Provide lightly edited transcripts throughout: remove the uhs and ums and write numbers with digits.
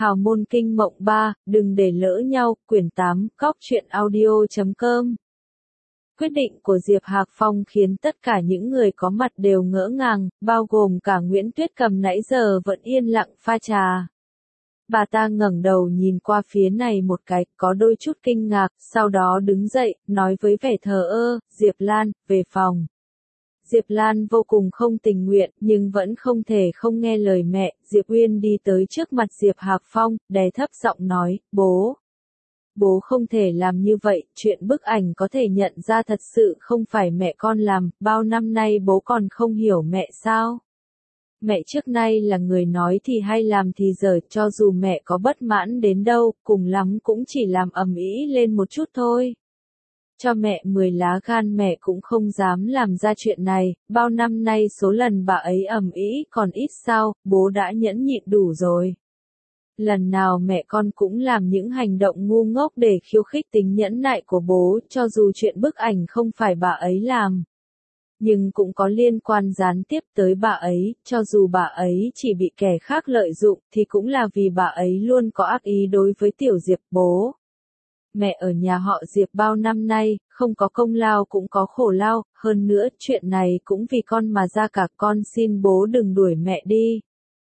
Hào môn kinh mộng 3, đừng để lỡ nhau, quyển 8, cóc truyện audio.com. Quyết định của Diệp Hạc Phong khiến tất cả những người có mặt đều ngỡ ngàng, bao gồm cả Nguyễn Tuyết Cầm nãy giờ vẫn yên lặng pha trà. Bà ta ngẩng đầu nhìn qua phía này một cái, có đôi chút kinh ngạc, sau đó đứng dậy, nói với vẻ thờ ơ, Diệp Lan, về phòng. Diệp Lan vô cùng không tình nguyện, nhưng vẫn không thể không nghe lời mẹ, Diệp Uyên đi tới trước mặt Diệp Hạc Phong, đè thấp giọng nói, bố. Bố không thể làm như vậy, chuyện bức ảnh có thể nhận ra thật sự không phải mẹ con làm, bao năm nay bố còn không hiểu mẹ sao? Mẹ trước nay là người nói thì hay làm thì dở, cho dù mẹ có bất mãn đến đâu, cùng lắm cũng chỉ làm ầm ĩ lên một chút thôi. Cho mẹ 10 lá gan mẹ cũng không dám làm ra chuyện này, bao năm nay số lần bà ấy ầm ĩ còn ít sao, bố đã nhẫn nhịn đủ rồi. Lần nào mẹ con cũng làm những hành động ngu ngốc để khiêu khích tính nhẫn nại của bố, cho dù chuyện bức ảnh không phải bà ấy làm. Nhưng cũng có liên quan gián tiếp tới bà ấy, cho dù bà ấy chỉ bị kẻ khác lợi dụng thì cũng là vì bà ấy luôn có ác ý đối với tiểu Diệp bố. Mẹ ở nhà họ Diệp bao năm nay, không có công lao cũng có khổ lao, hơn nữa chuyện này cũng vì con mà ra cả, con xin bố đừng đuổi mẹ đi.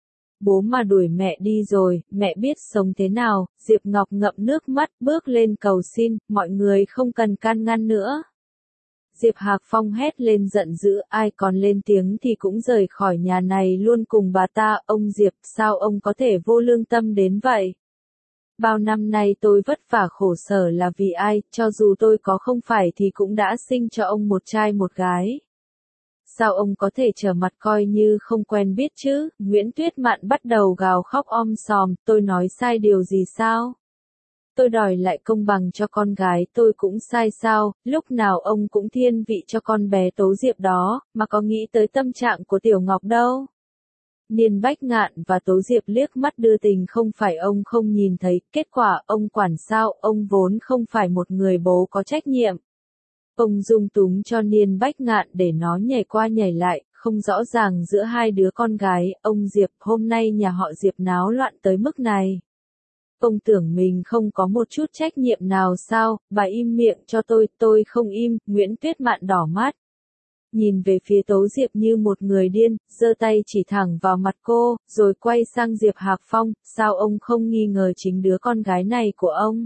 Bố mà đuổi mẹ đi rồi, mẹ biết sống thế nào, Diệp Ngọc ngậm nước mắt bước lên cầu xin, mọi người không cần can ngăn nữa. Diệp Hạc Phong hét lên giận dữ, ai còn lên tiếng thì cũng rời khỏi nhà này luôn cùng bà ta, ông Diệp, sao ông có thể vô lương tâm đến vậy? Bao năm nay tôi vất vả khổ sở là vì ai, cho dù tôi có không phải thì cũng đã sinh cho ông một trai một gái. Sao ông có thể trở mặt coi như không quen biết chứ? Nguyễn Tuyết Mạn bắt đầu gào khóc om sòm, tôi nói sai điều gì sao? Tôi đòi lại công bằng cho con gái tôi cũng sai sao, lúc nào ông cũng thiên vị cho con bé Tố Diệp đó, mà có nghĩ tới tâm trạng của Tiểu Ngọc đâu. Niên Bách Ngạn và Tố Diệp liếc mắt đưa tình không phải ông không nhìn thấy, kết quả ông quản sao, ông vốn không phải một người bố có trách nhiệm. Ông dung túng cho Niên Bách Ngạn để nó nhảy qua nhảy lại, không rõ ràng giữa hai đứa con gái, ông Diệp hôm nay nhà họ Diệp náo loạn tới mức này. Ông tưởng mình không có một chút trách nhiệm nào sao, bà im miệng cho tôi không im, Nguyễn Tuyết Mạn đỏ mắt. Nhìn về phía Tố Diệp như một người điên, giơ tay chỉ thẳng vào mặt cô, rồi quay sang Diệp Hạc Phong, sao ông không nghi ngờ chính đứa con gái này của ông?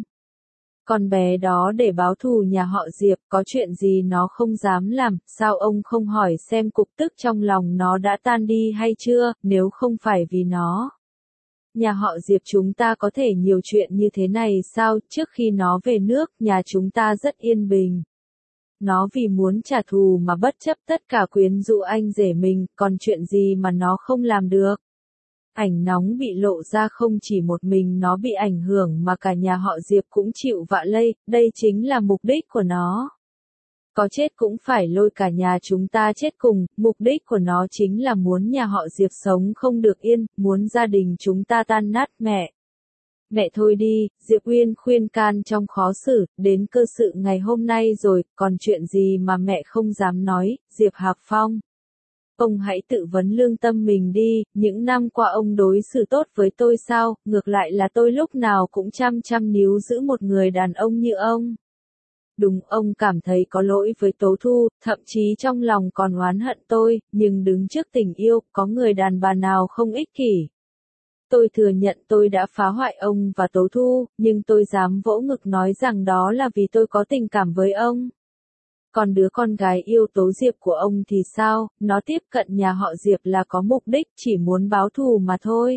Con bé đó để báo thù nhà họ Diệp, có chuyện gì nó không dám làm, sao ông không hỏi xem cục tức trong lòng nó đã tan đi hay chưa, nếu không phải vì nó. Nhà họ Diệp chúng ta có thể nhiều chuyện như thế này sao, trước khi nó về nước, nhà chúng ta rất yên bình. Nó vì muốn trả thù mà bất chấp tất cả quyến rũ anh rể mình, còn chuyện gì mà nó không làm được. Ảnh nóng bị lộ ra không chỉ một mình nó bị ảnh hưởng mà cả nhà họ Diệp cũng chịu vạ lây, đây chính là mục đích của nó. Có chết cũng phải lôi cả nhà chúng ta chết cùng, mục đích của nó chính là muốn nhà họ Diệp sống không được yên, muốn gia đình chúng ta tan nát mẹ. Mẹ thôi đi, Diệp Uyên khuyên can trong khó xử, đến cơ sự ngày hôm nay rồi, còn chuyện gì mà mẹ không dám nói, Diệp Hạc Phong. Ông hãy tự vấn lương tâm mình đi, những năm qua ông đối xử tốt với tôi sao, ngược lại là tôi lúc nào cũng chăm níu giữ một người đàn ông như ông. Đúng, ông cảm thấy có lỗi với Tố Thu, thậm chí trong lòng còn oán hận tôi, nhưng đứng trước tình yêu, có người đàn bà nào không ích kỷ. Tôi thừa nhận tôi đã phá hoại ông và Tố Thu, nhưng tôi dám vỗ ngực nói rằng đó là vì tôi có tình cảm với ông. Còn đứa con gái yêu Tố Diệp của ông thì sao, nó tiếp cận nhà họ Diệp là có mục đích, chỉ muốn báo thù mà thôi.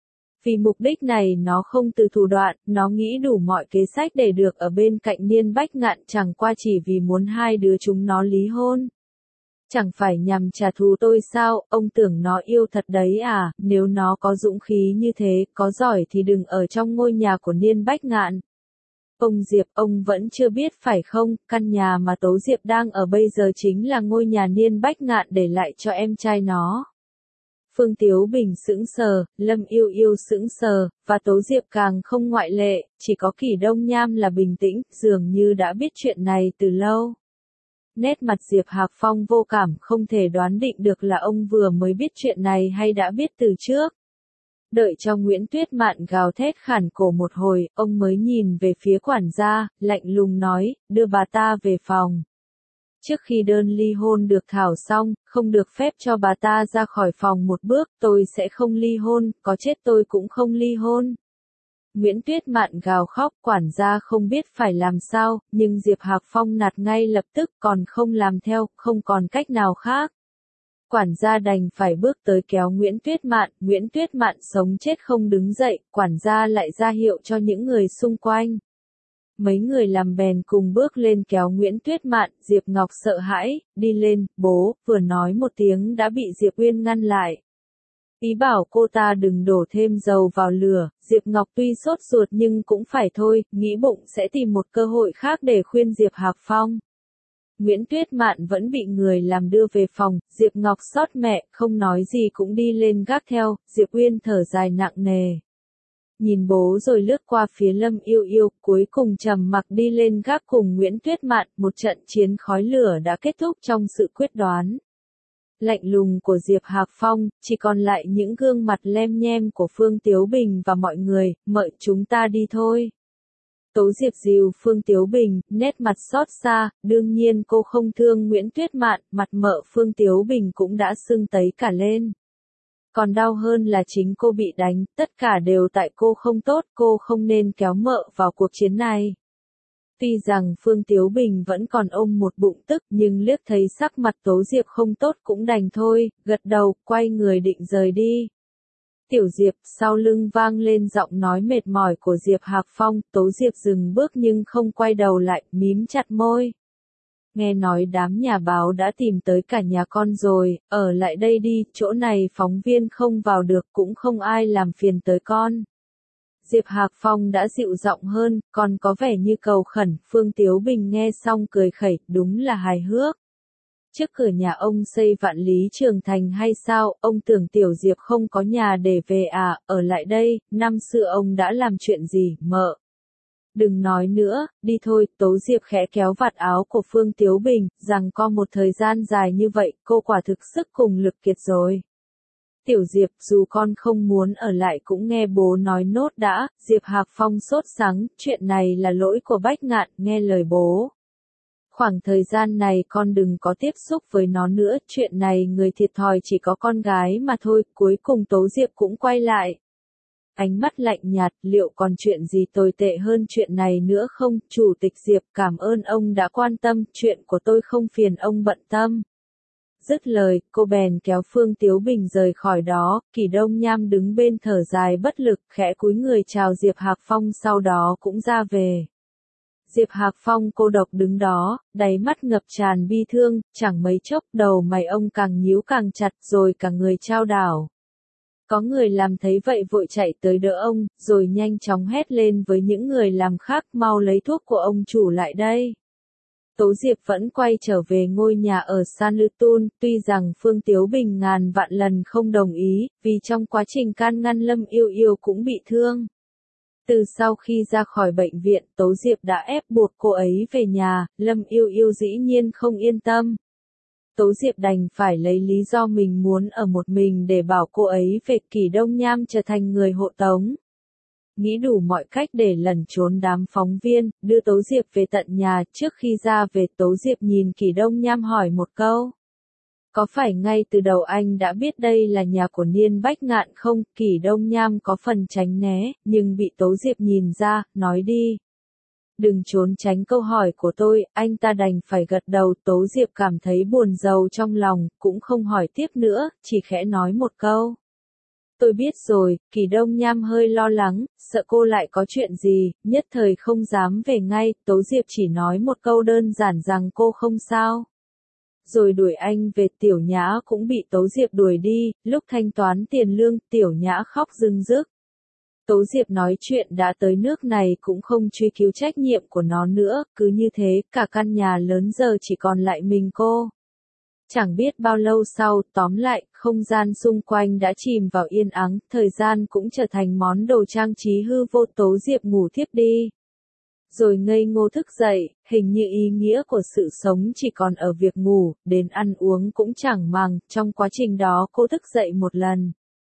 Vì mục đích này nó không từ thủ đoạn, nó nghĩ đủ mọi kế sách để được ở bên cạnh Niên Bách Ngạn chẳng qua chỉ vì muốn hai đứa chúng nó ly hôn. Chẳng phải nhằm trả thù tôi sao, ông tưởng nó yêu thật đấy à, nếu nó có dũng khí như thế, có giỏi thì đừng ở trong ngôi nhà của Niên Bách Ngạn. Ông Diệp, ông vẫn chưa biết phải không, căn nhà mà Tố Diệp đang ở bây giờ chính là ngôi nhà Niên Bách Ngạn để lại cho em trai nó. Phương Tiếu Bình sững sờ, Lâm Yêu Yêu sững sờ, và Tố Diệp càng không ngoại lệ, chỉ có Kỷ Đông Nham là bình tĩnh, dường như đã biết chuyện này từ lâu. Nét mặt Diệp Hạc Phong vô cảm, không thể đoán định được là ông vừa mới biết chuyện này hay đã biết từ trước. Đợi cho Nguyễn Tuyết Mạn gào thét khản cổ một hồi, ông mới nhìn về phía quản gia, lạnh lùng nói, đưa bà ta về phòng. Trước khi đơn ly hôn được thảo xong, không được phép cho bà ta ra khỏi phòng một bước, tôi sẽ không ly hôn, có chết tôi cũng không ly hôn. Nguyễn Tuyết Mạn gào khóc, quản gia không biết phải làm sao, nhưng Diệp Hạc Phong nạt ngay lập tức, còn không làm theo, không còn cách nào khác. Quản gia đành phải bước tới kéo Nguyễn Tuyết Mạn sống chết không đứng dậy, quản gia lại ra hiệu cho những người xung quanh. Mấy người làm bèn cùng bước lên kéo Nguyễn Tuyết Mạn, Diệp Ngọc sợ hãi, đi lên, bố, vừa nói một tiếng đã bị Diệp Uyên ngăn lại. Ý bảo cô ta đừng đổ thêm dầu vào lửa, Diệp Ngọc tuy sốt ruột nhưng cũng phải thôi, nghĩ bụng sẽ tìm một cơ hội khác để khuyên Diệp Hạc Phong. Nguyễn Tuyết Mạn vẫn bị người làm đưa về phòng, Diệp Ngọc xót mẹ, không nói gì cũng đi lên gác theo, Diệp Uyên thở dài nặng nề. Nhìn bố rồi lướt qua phía Lâm Yêu Yêu, cuối cùng trầm mặc đi lên gác cùng Nguyễn Tuyết Mạn, một trận chiến khói lửa đã kết thúc trong sự quyết đoán. Lạnh lùng của Diệp Hạc Phong, chỉ còn lại những gương mặt lem nhem của Phương Tiếu Bình và mọi người, mời chúng ta đi thôi. Tố Diệp dìu Phương Tiếu Bình, nét mặt xót xa, đương nhiên cô không thương Nguyễn Tuyết Mạn, mặt mợ Phương Tiếu Bình cũng đã sưng tấy cả lên. Còn đau hơn là chính cô bị đánh, tất cả đều tại cô không tốt, cô không nên kéo mợ vào cuộc chiến này. Tuy rằng Phương Tiếu Bình vẫn còn ôm một bụng tức nhưng liếc thấy sắc mặt Tố Diệp không tốt cũng đành thôi, gật đầu, quay người định rời đi. Tiểu Diệp, sau lưng vang lên giọng nói mệt mỏi của Diệp Hạc Phong, Tố Diệp dừng bước nhưng không quay đầu lại, mím chặt môi. Nghe nói đám nhà báo đã tìm tới cả nhà con rồi, ở lại đây đi, chỗ này phóng viên không vào được cũng không ai làm phiền tới con. Diệp Hạc Phong đã dịu giọng hơn, còn có vẻ như cầu khẩn, Phương Tiếu Bình nghe xong cười khẩy, đúng là hài hước. Trước cửa nhà ông xây Vạn Lý Trường Thành hay sao, ông tưởng Tiểu Diệp không có nhà để về à, ở lại đây, năm xưa ông đã làm chuyện gì, mợ. Đừng nói nữa, đi thôi, Tố Diệp khẽ kéo vạt áo của Phương Tiếu Bình, rằng có một thời gian dài như vậy, cô quả thực sức cùng lực kiệt rồi. Tiểu Diệp, dù con không muốn ở lại cũng nghe bố nói nốt đã, Diệp Hạc Phong sốt sắng, chuyện này là lỗi của Bách Ngạn, nghe lời bố. Khoảng thời gian này con đừng có tiếp xúc với nó nữa, chuyện này người thiệt thòi chỉ có con gái mà thôi, cuối cùng Tố Diệp cũng quay lại. Ánh mắt lạnh nhạt, liệu còn chuyện gì tồi tệ hơn chuyện này nữa không, Chủ tịch Diệp, cảm ơn ông đã quan tâm, chuyện của tôi không phiền ông bận tâm. Dứt lời, cô bèn kéo Phương Tiếu Bình rời khỏi đó, Kỳ Đông Nham đứng bên thở dài bất lực, khẽ cúi người chào Diệp Hạc Phong sau đó cũng ra về. Diệp Hạc Phong cô độc đứng đó, đáy mắt ngập tràn bi thương, chẳng mấy chốc đầu mày ông càng nhíu càng chặt rồi cả người chao đảo. Có người làm thấy vậy vội chạy tới đỡ ông, rồi nhanh chóng hét lên với những người làm khác, mau lấy thuốc của ông chủ lại đây. Tố Diệp vẫn quay trở về ngôi nhà ở San Lutun, tuy rằng Phương Tiếu Bình ngàn vạn lần không đồng ý, vì trong quá trình can ngăn Lâm Yêu Yêu cũng bị thương. Từ sau khi ra khỏi bệnh viện, Tố Diệp đã ép buộc cô ấy về nhà, Lâm Yêu Yêu dĩ nhiên không yên tâm. Tố Diệp đành phải lấy lý do mình muốn ở một mình để bảo cô ấy về, Kỳ Đông Nham trở thành người hộ tống. Nghĩ đủ mọi cách để lẩn trốn đám phóng viên, đưa Tố Diệp về tận nhà, trước khi ra về Tố Diệp nhìn Kỳ Đông Nham hỏi một câu. Có phải ngay từ đầu anh đã biết đây là nhà của Niên Bách Ngạn không? Kỳ Đông Nham có phần tránh né, nhưng bị Tố Diệp nhìn ra, nói đi. Đừng trốn tránh câu hỏi của tôi, anh ta đành phải gật đầu. Tố Diệp cảm thấy buồn rầu trong lòng, cũng không hỏi tiếp nữa, chỉ khẽ nói một câu. Tôi biết rồi, Kỳ Đông Nham hơi lo lắng, sợ cô lại có chuyện gì, nhất thời không dám về ngay, Tố Diệp chỉ nói một câu đơn giản rằng cô không sao. Rồi đuổi anh về, Tiểu Nhã cũng bị Tố Diệp đuổi đi, lúc thanh toán tiền lương, Tiểu Nhã khóc rưng rức. Tố Diệp nói chuyện đã tới nước này cũng không truy cứu trách nhiệm của nó nữa, cứ như thế, cả căn nhà lớn giờ chỉ còn lại mình cô. Chẳng biết bao lâu sau, tóm lại, không gian xung quanh đã chìm vào yên ắng, thời gian cũng trở thành món đồ trang trí hư vô. Tố Diệp ngủ thiếp đi. Rồi ngây ngô thức dậy, hình như ý nghĩa của sự sống chỉ còn ở việc ngủ, đến ăn uống cũng chẳng màng, trong quá trình đó cô thức dậy một lần.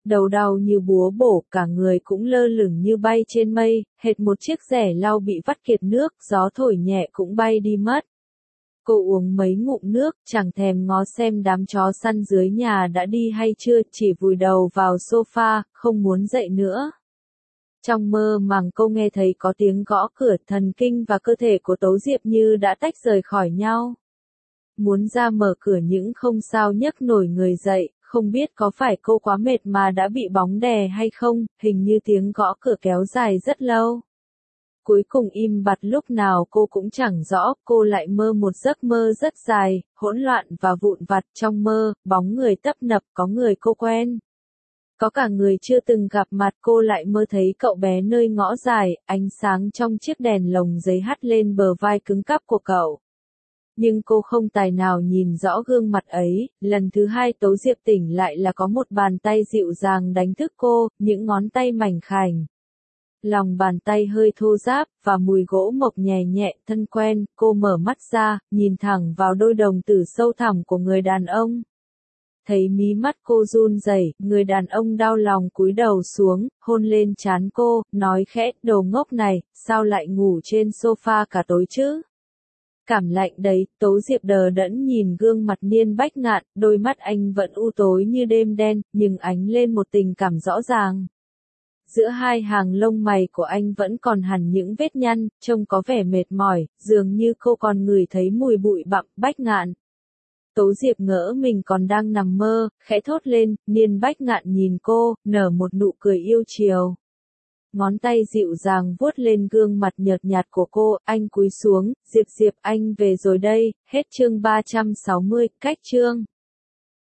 đầu đau như búa bổ, cả người cũng lơ lửng như bay trên mây, hệt một chiếc rẻ lau bị vắt kiệt nước, gió thổi nhẹ cũng bay đi mất. Cô uống mấy ngụm nước, chẳng thèm ngó xem đám chó săn dưới nhà đã đi hay chưa, chỉ vùi đầu vào sofa, không muốn dậy nữa. Trong mơ màng cô nghe thấy có tiếng gõ cửa, thần kinh và cơ thể của Tố Diệp như đã tách rời khỏi nhau. Muốn ra mở cửa nhưng không sao nhấc nổi người dậy, không biết có phải cô quá mệt mà đã bị bóng đè hay không, hình như tiếng gõ cửa kéo dài rất lâu. Cuối cùng im bặt lúc nào cô cũng chẳng rõ, cô lại mơ một giấc mơ rất dài, hỗn loạn và vụn vặt. Trong mơ, bóng người tấp nập, có người cô quen. Có cả người chưa từng gặp mặt. Cô lại mơ thấy cậu bé nơi ngõ dài, ánh sáng trong chiếc đèn lồng giấy hắt lên bờ vai cứng cáp của cậu. Nhưng cô không tài nào nhìn rõ gương mặt ấy. Lần thứ hai Tố Diệp tỉnh lại là có một bàn tay dịu dàng đánh thức cô, những ngón tay mảnh khảnh. Lòng bàn tay hơi thô ráp, và mùi gỗ mộc nhẹ nhẹ, thân quen. Cô mở mắt ra, nhìn thẳng vào đôi đồng tử sâu thẳm của người đàn ông. Thấy mí mắt cô run rẩy, người đàn ông đau lòng cúi đầu xuống, hôn lên trán cô, nói khẽ, đồ ngốc này, sao lại ngủ trên sofa cả tối chứ? Cảm lạnh đấy. Tố Diệp đờ đẫn nhìn gương mặt Niên Bách Ngạn, đôi mắt anh vẫn u tối như đêm đen, nhưng ánh lên một tình cảm rõ ràng. Giữa hai hàng lông mày của anh vẫn còn hằn những vết nhăn, trông có vẻ mệt mỏi, dường như cô còn ngửi thấy mùi bụi bặm. Bách Ngạn. Tố Diệp ngỡ mình còn đang nằm mơ, khẽ thốt lên. Niên Bách Ngạn nhìn cô, nở một nụ cười yêu chiều. Ngón tay dịu dàng vuốt lên gương mặt nhợt nhạt của cô, anh cúi xuống, Diệp Diệp anh về rồi đây. Hết chương 360, cách chương.